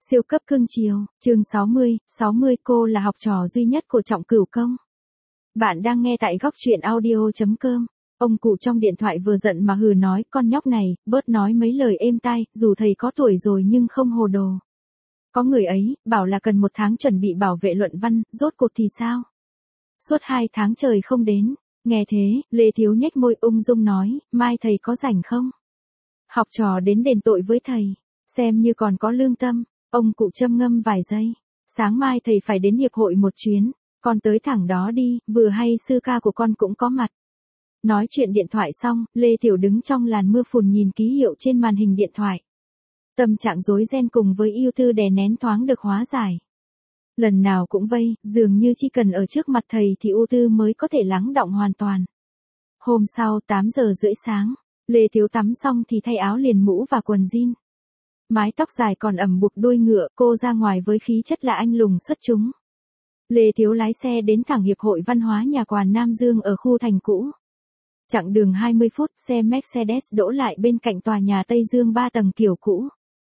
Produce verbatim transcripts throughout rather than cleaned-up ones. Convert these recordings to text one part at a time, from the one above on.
Siêu cấp cưng chiều, chương sáu mươi, sáu mươi cô là học trò duy nhất của Trọng Cửu Công. Bạn đang nghe tại góc truyện audio chấm com. Ông cụ trong điện thoại vừa giận mà hừ nói, con nhóc này, bớt nói mấy lời êm tai, dù thầy có tuổi rồi nhưng không hồ đồ. Có người ấy, bảo là cần một tháng chuẩn bị bảo vệ luận văn, rốt cuộc thì sao? Suốt hai tháng trời không đến. Nghe thế, Lê Thiếu nhếch môi ung dung nói, mai thầy có rảnh không? Học trò đến đền tội với thầy, xem như còn có lương tâm. Ông cụ châm ngâm vài giây. Sáng mai thầy phải đến hiệp hội một chuyến, con tới thẳng đó đi, vừa hay sư ca của con cũng có mặt. Nói chuyện điện thoại xong, Lê Tiểu đứng trong làn mưa phùn nhìn ký hiệu trên màn hình điện thoại. Tâm trạng rối ren cùng với ưu tư đè nén thoáng được hóa giải. Lần nào cũng vây, dường như chỉ cần ở trước mặt thầy thì ưu tư mới có thể lắng đọng hoàn toàn. Hôm sau tám giờ rưỡi sáng, Lê Thiếu tắm xong thì thay áo liền mũ và quần jean. Mái tóc dài còn ẩm buộc đuôi ngựa, cô ra ngoài với khí chất là anh lùng xuất chúng. Lê Thiếu lái xe đến thẳng Hiệp hội Văn hóa Nhà quà Nam Dương ở khu thành cũ. Chặng đường hai mươi phút, xe Mercedes đỗ lại bên cạnh tòa nhà Tây Dương ba tầng kiểu cũ.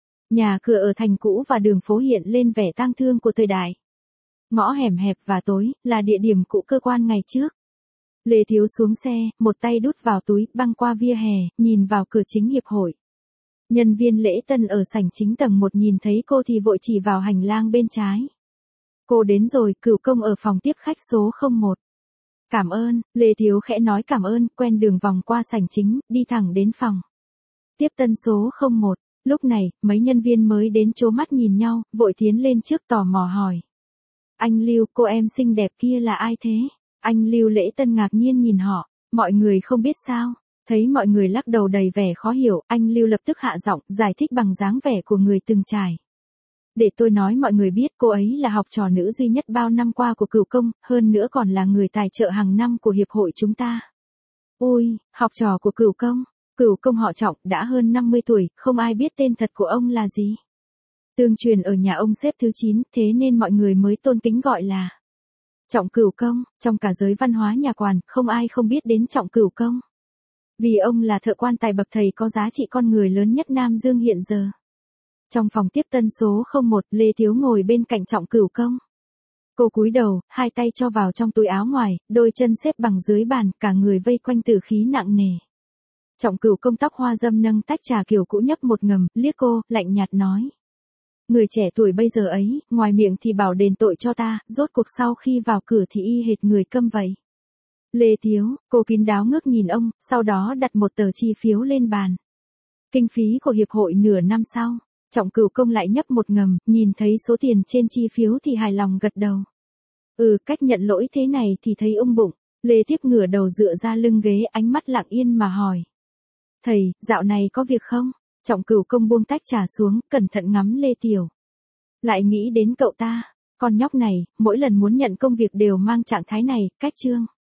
Nhà cửa ở thành cũ và đường phố hiện lên vẻ tang thương của thời đại. Ngõ hẻm hẹp và tối, là địa điểm cũ cơ quan ngày trước. Lê Thiếu xuống xe, một tay đút vào túi, băng qua vỉa hè, nhìn vào cửa chính hiệp hội. Nhân viên lễ tân ở sảnh chính tầng một nhìn thấy cô thì vội chỉ vào hành lang bên trái. Cô đến rồi, Cửu Công ở phòng tiếp khách số không một. Cảm ơn, Lê Thiếu khẽ nói cảm ơn, quen đường vòng qua sảnh chính, đi thẳng đến phòng tiếp tân số không một. Lúc này, mấy nhân viên mới đến chố mắt nhìn nhau, vội tiến lên trước tò mò hỏi. Anh Lưu, cô em xinh đẹp kia là ai thế? Anh Lưu lễ tân ngạc nhiên nhìn họ, mọi người không biết sao. Thấy mọi người lắc đầu đầy vẻ khó hiểu, anh Lưu lập tức hạ giọng, giải thích bằng dáng vẻ của người từng trải. Để tôi nói mọi người biết cô ấy là học trò nữ duy nhất bao năm qua của Cửu Công, hơn nữa còn là người tài trợ hàng năm của hiệp hội chúng ta. Ôi, học trò của Cửu Công, Cửu Công họ Trọng, đã hơn năm mươi tuổi, không ai biết tên thật của ông là gì. Tương truyền ở nhà ông xếp thứ chín, thế nên mọi người mới tôn kính gọi là Trọng Cửu Công, trong cả giới văn hóa nhà quản, không ai không biết đến Trọng Cửu Công. Vì ông là thợ quan tài bậc thầy có giá trị con người lớn nhất Nam Dương hiện giờ. Trong phòng tiếp tân số không một, Lê Thiếu ngồi bên cạnh Trọng Cửu Công. Cô cúi đầu, hai tay cho vào trong túi áo ngoài, đôi chân xếp bằng dưới bàn, cả người vây quanh tử khí nặng nề. Trọng Cửu Công tóc hoa dâm nâng tách trà kiểu cũ nhấp một ngầm, liếc cô, lạnh nhạt nói. Người trẻ tuổi bây giờ ấy, ngoài miệng thì bảo đền tội cho ta, rốt cuộc sau khi vào cửa thì y hệt người câm vậy. Lê Thiếu, cô kín đáo ngước nhìn ông, sau đó đặt một tờ chi phiếu lên bàn. Kinh phí của hiệp hội nửa năm sau, Trọng Cửu Công lại nhấp một ngầm, nhìn thấy số tiền trên chi phiếu thì hài lòng gật đầu. Ừ, cách nhận lỗi thế này thì thấy ung bụng. Lê Tiếp ngửa đầu dựa ra lưng ghế, ánh mắt lặng yên mà hỏi. Thầy, dạo này có việc không? Trọng Cửu Công buông tách trà xuống, cẩn thận ngắm Lê Tiểu. Lại nghĩ đến cậu ta, con nhóc này, mỗi lần muốn nhận công việc đều mang trạng thái này, cách chương.